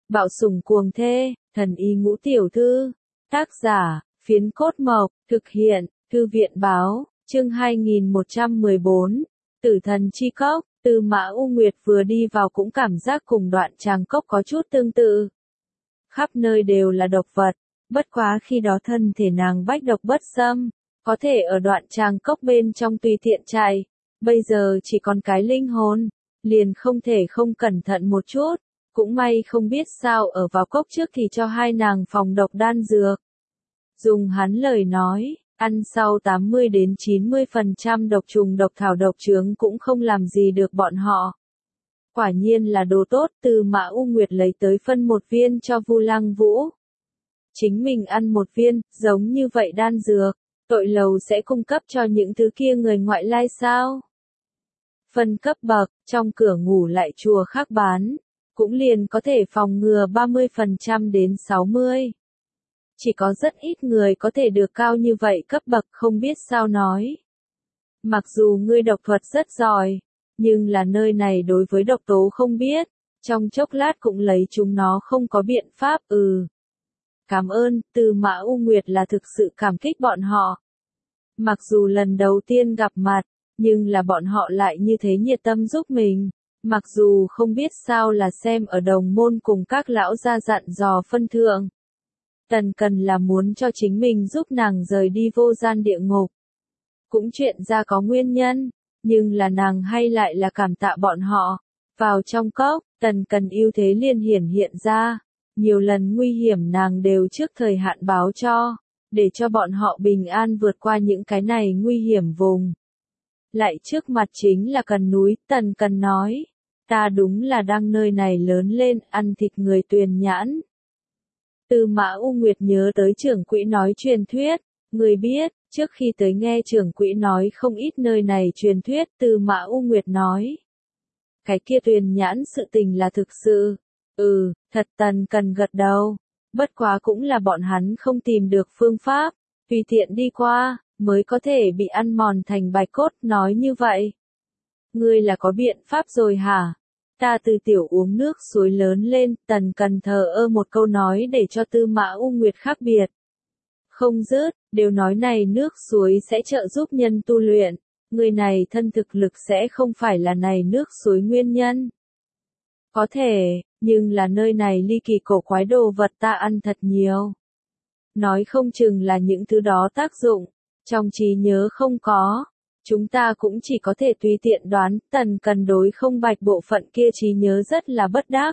Bạo sủng cuồng thê, thần y ngũ tiểu thư. Tác giả, Phiến Cốt Mộc, thực hiện, Thư viện báo, chương 2114, Tử thần chi cốc. Tư Mã U Nguyệt vừa đi vào cũng cảm giác cùng Đoạn Tràng Cốc có chút tương tự. Khắp nơi đều là độc vật, bất quá khi đó thân thể nàng bách độc bất xâm, có thể ở Đoạn Tràng Cốc bên trong tùy tiện chạy, bây giờ chỉ còn cái linh hồn, liền không thể không cẩn thận một chút, cũng may không biết sao ở vào cốc trước thì cho hai nàng phòng độc đan dược. Dùng hắn lời nói, ăn sau 80 đến 90% độc trùng độc thảo độc chướng cũng không làm gì được bọn họ. Quả nhiên là đồ tốt, Tư Mã U Nguyệt lấy tới phân một viên cho Vu Lăng Vũ. Chính mình ăn một viên, giống như vậy đan dược, tội lầu sẽ cung cấp cho những thứ kia người ngoại lai sao? Phân cấp bậc, trong cửa ngủ lại chùa khác bán, cũng liền có thể phòng ngừa 30% đến 60%. Chỉ có rất ít người có thể được cao như vậy cấp bậc không biết sao nói. Mặc dù ngươi độc thuật rất giỏi, nhưng là nơi này đối với độc tố không biết, trong chốc lát cũng lấy chúng nó không có biện pháp. Cảm ơn, Tư Mã U Nguyệt là thực sự cảm kích bọn họ. Mặc dù lần đầu tiên gặp mặt, nhưng là bọn họ lại như thế nhiệt tâm giúp mình. Mặc dù không biết sao là xem ở đồng môn cùng các lão gia dặn dò phân thượng. Tần Cần là muốn cho chính mình giúp nàng rời đi vô gian địa ngục. Cũng chuyện ra có nguyên nhân, nhưng là nàng hay lại là cảm tạ bọn họ. Vào trong cốc, Tần Cần ưu thế liền hiện ra. Nhiều lần nguy hiểm nàng đều trước thời hạn báo cho, để cho bọn họ bình an vượt qua những cái này nguy hiểm vùng. Lại trước mặt chính là Cần núi, Tần Cần nói. Ta đúng là đang nơi này lớn lên, ăn thịt người Tuyền Nhãn. Tư Mã U Nguyệt nhớ tới trưởng quỹ nói truyền thuyết, người biết, trước khi tới nghe trưởng quỹ nói không ít nơi này truyền thuyết, Tư Mã U Nguyệt nói. Cái kia Tuyền Nhãn sự tình là thực sự. Thật. Tần Cần gật đầu. Bất quá cũng là bọn hắn không tìm được phương pháp, tùy tiện đi qua, mới có thể bị ăn mòn thành bạch cốt, nói như vậy. Ngươi là có biện pháp rồi hả? Ta từ tiểu uống nước suối lớn lên, Tần Cần thờ ơ một câu nói để cho Tư Mã U Nguyệt khác biệt. Không dứt, đều nói này nước suối sẽ trợ giúp nhân tu luyện, người này thân thực lực sẽ không phải là này nước suối nguyên nhân. Có thể, nhưng là nơi này ly kỳ cổ quái đồ vật ta ăn thật nhiều. Nói không chừng là những thứ đó tác dụng, trong trí nhớ không có. Chúng ta cũng chỉ có thể tùy tiện đoán, Tần Cần đối không bạch bộ phận kia trí nhớ rất là bất đắc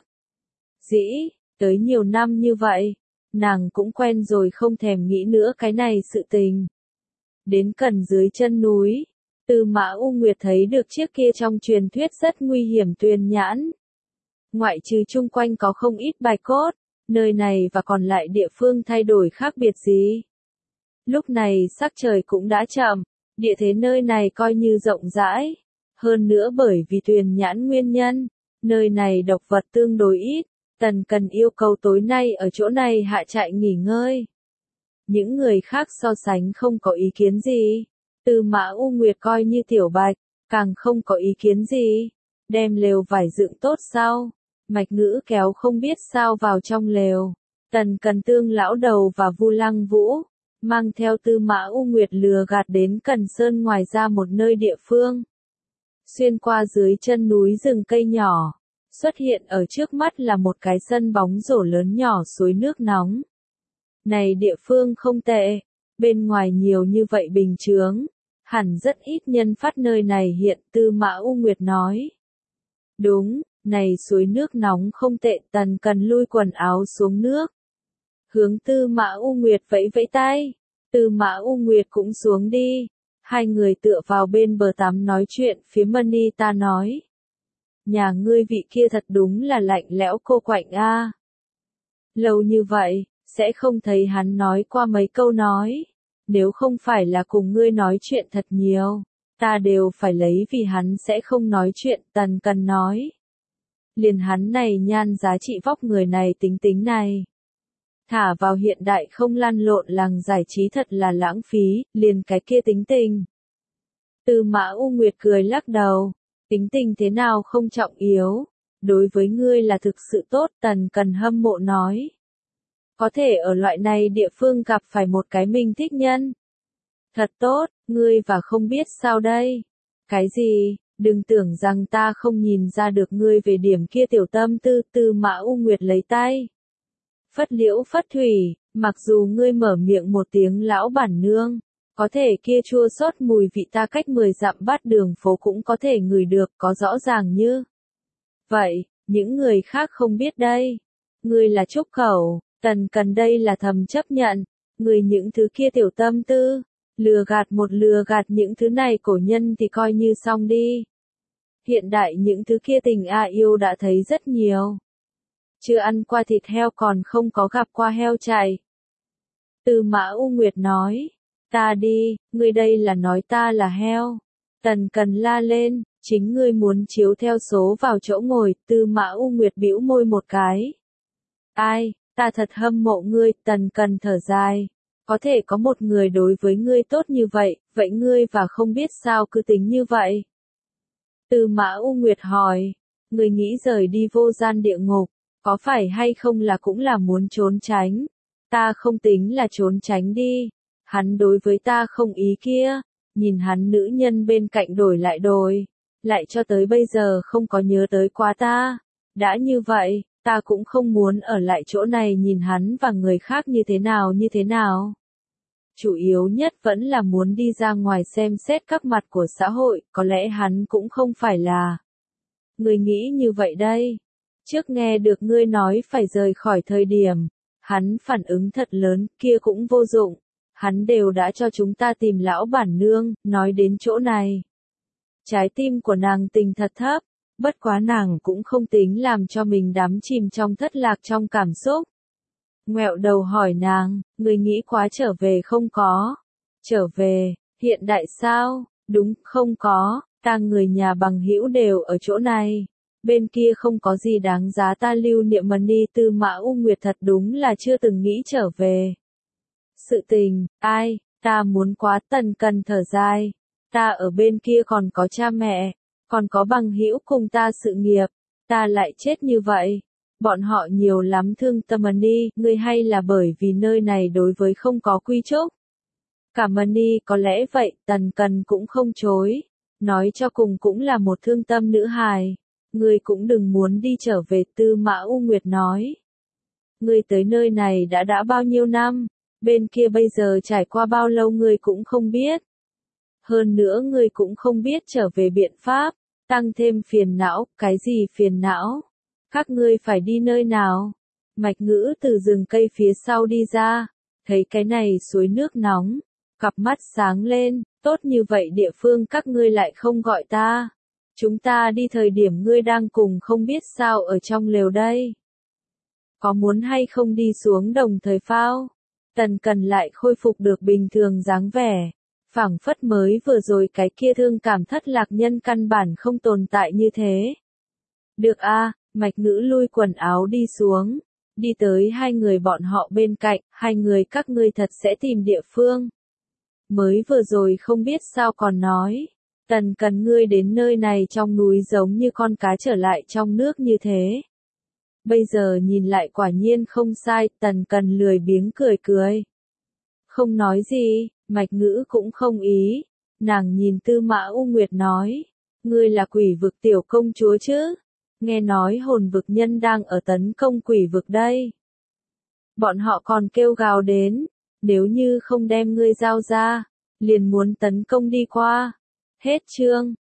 dĩ, tới nhiều năm như vậy, nàng cũng quen rồi không thèm nghĩ nữa cái này sự tình. Đến Cần dưới chân núi, Tư Mã U Nguyệt thấy được chiếc kia trong truyền thuyết rất nguy hiểm Tuyền Nhãn. Ngoại trừ chung quanh có không ít bạch cốt, nơi này và còn lại địa phương thay đổi khác biệt gì. Lúc này sắc trời cũng đã chậm. Địa thế nơi này coi như rộng rãi, hơn nữa bởi vì Tuyền Nhãn nguyên nhân, nơi này độc vật tương đối ít, Tần Cần yêu cầu tối nay ở chỗ này hạ trại nghỉ ngơi. Những người khác so sánh không có ý kiến gì, Tư Mã U Nguyệt coi như tiểu bạch, càng không có ý kiến gì, đem lều vải dựng tốt sau, Mạch Ngữ kéo không biết sao vào trong lều, Tần Cần Tương lão đầu và Vu Lăng Vũ. Mang theo Tư Mã U Nguyệt lừa gạt đến Cần Sơn ngoài ra một nơi địa phương. Xuyên qua dưới chân núi rừng cây nhỏ, xuất hiện ở trước mắt là một cái sân bóng rổ lớn nhỏ suối nước nóng. Này địa phương không tệ, bên ngoài nhiều như vậy bình chướng, hẳn rất ít nhân phát nơi này hiện, Tư Mã U Nguyệt nói. Đúng, này suối nước nóng không tệ, Tần Cần lui quần áo xuống nước. Hướng Tư Mã U Nguyệt vẫy vẫy tay, Tư Mã U Nguyệt cũng xuống đi, hai người tựa vào bên bờ tắm nói chuyện, phía Mani ta nói. Nhà ngươi vị kia thật đúng là lạnh lẽo cô quạnh a. Lâu như vậy, sẽ không thấy hắn nói qua mấy câu nói, nếu không phải là cùng ngươi nói chuyện thật nhiều, ta đều phải lấy vì hắn sẽ không nói chuyện, Tần Cần nói. Liền hắn này nhan giá trị vóc người này tính này. Thả vào hiện đại không lăn lộn làng giải trí thật là lãng phí, liền cái kia tính tình. Tư Mã U Nguyệt cười lắc đầu, tính tình thế nào không trọng yếu, đối với ngươi là thực sự tốt, Tần Cần hâm mộ nói. Có thể ở loại này địa phương gặp phải một cái mình thích nhân. Thật tốt, ngươi và không biết sao đây. Cái gì, đừng tưởng rằng ta không nhìn ra được ngươi về điểm kia tiểu tâm tư. Tư Mã U Nguyệt lấy tay. Phất liễu phất thủy, mặc dù ngươi mở miệng một tiếng lão bản nương, có thể kia chua xót mùi vị ta cách 10 dặm bát đường phố cũng có thể ngửi được, có rõ ràng như. Vậy, những người khác không biết đây. Ngươi là trúc khẩu, Tần Cần đây là thầm chấp nhận. Ngươi những thứ kia tiểu tâm tư, lừa gạt những thứ này cổ nhân thì coi như xong đi. Hiện đại những thứ kia tình yêu đã thấy rất nhiều. Chưa ăn qua thịt heo còn không có gặp qua heo chạy. Tư Mã U Nguyệt nói, ta đi, ngươi đây là nói ta là heo. Tần Cần la lên, chính ngươi muốn chiếu theo số vào chỗ ngồi. Tư Mã U Nguyệt bĩu môi một cái. Ai, ta thật hâm mộ ngươi. Tần Cần thở dài. Có thể có một người đối với ngươi tốt như vậy, vậy ngươi và không biết sao cứ tính như vậy. Tư Mã U Nguyệt hỏi, ngươi nghĩ rời đi vô gian địa ngục, có phải hay không là cũng là muốn trốn tránh? Ta không tính là trốn tránh đi. Hắn đối với ta không ý kia, nhìn hắn nữ nhân bên cạnh đổi, lại cho tới bây giờ không có nhớ tới quá ta. Đã như vậy, ta cũng không muốn ở lại chỗ này nhìn hắn và người khác như thế nào. Chủ yếu nhất vẫn là muốn đi ra ngoài xem xét các mặt của xã hội, có lẽ hắn cũng không phải là. Ngươi nghĩ như vậy đây. Trước nghe được ngươi nói phải rời khỏi thời điểm, hắn phản ứng thật lớn, kia cũng vô dụng. Hắn đều đã cho chúng ta tìm lão bản nương, nói đến chỗ này. Trái tim của nàng tình thật thấp, bất quá nàng cũng không tính làm cho mình đắm chìm trong thất lạc trong cảm xúc. Ngoẹo đầu hỏi nàng, người nghĩ quá trở về không có? Trở về, hiện đại sao? Đúng, không có, ta người nhà bằng hữu đều ở chỗ này. Bên kia không có gì đáng giá ta lưu niệm mà ni. Tư Mã U Nguyệt thật đúng là chưa từng nghĩ trở về. Sự tình, ai, ta muốn quá. Tần Cần thở dài. Ta ở bên kia còn có cha mẹ, còn có bằng hữu cùng ta sự nghiệp, ta lại chết như vậy. Bọn họ nhiều lắm thương tâm mà ni, ngươi hay là bởi vì nơi này đối với không có quy chúc. Cả mà ni có lẽ vậy, Tần Cần cũng không chối. Nói cho cùng cũng là một thương tâm nữ hài. Ngươi cũng đừng muốn đi trở về. Tư Mã U Nguyệt nói. Ngươi tới nơi này đã bao nhiêu năm, bên kia bây giờ trải qua bao lâu ngươi cũng không biết. Hơn nữa ngươi cũng không biết trở về biện pháp, tăng thêm phiền não. Cái gì phiền não? Các ngươi phải đi nơi nào? Mạch Ngữ từ rừng cây phía sau đi ra, thấy cái này suối nước nóng, cặp mắt sáng lên, tốt như vậy địa phương các ngươi lại không gọi ta. Chúng ta đi thời điểm ngươi đang cùng không biết sao ở trong lều đây. Có muốn hay không đi xuống đồng thời phao? Tần Cần lại khôi phục được bình thường dáng vẻ. Phảng phất mới vừa rồi cái kia thương cảm thất lạc nhân căn bản không tồn tại như thế. Được a, Mạch Ngữ lui quần áo đi xuống. Đi tới hai người bọn họ bên cạnh, hai người các ngươi thật sẽ tìm địa phương. Mới vừa rồi không biết sao còn nói. Tần Cần ngươi đến nơi này trong núi giống như con cá trở lại trong nước như thế. Bây giờ nhìn lại quả nhiên không sai. Tần Cần lười biếng cười. Không nói gì, Mạch Ngữ cũng không ý. Nàng nhìn Tư Mã U Nguyệt nói. Ngươi là quỷ vực tiểu công chúa chứ? Nghe nói hồn vực nhân đang ở tấn công quỷ vực đây. Bọn họ còn kêu gào đến. Nếu như không đem ngươi giao ra, liền muốn tấn công đi qua. Hết chương.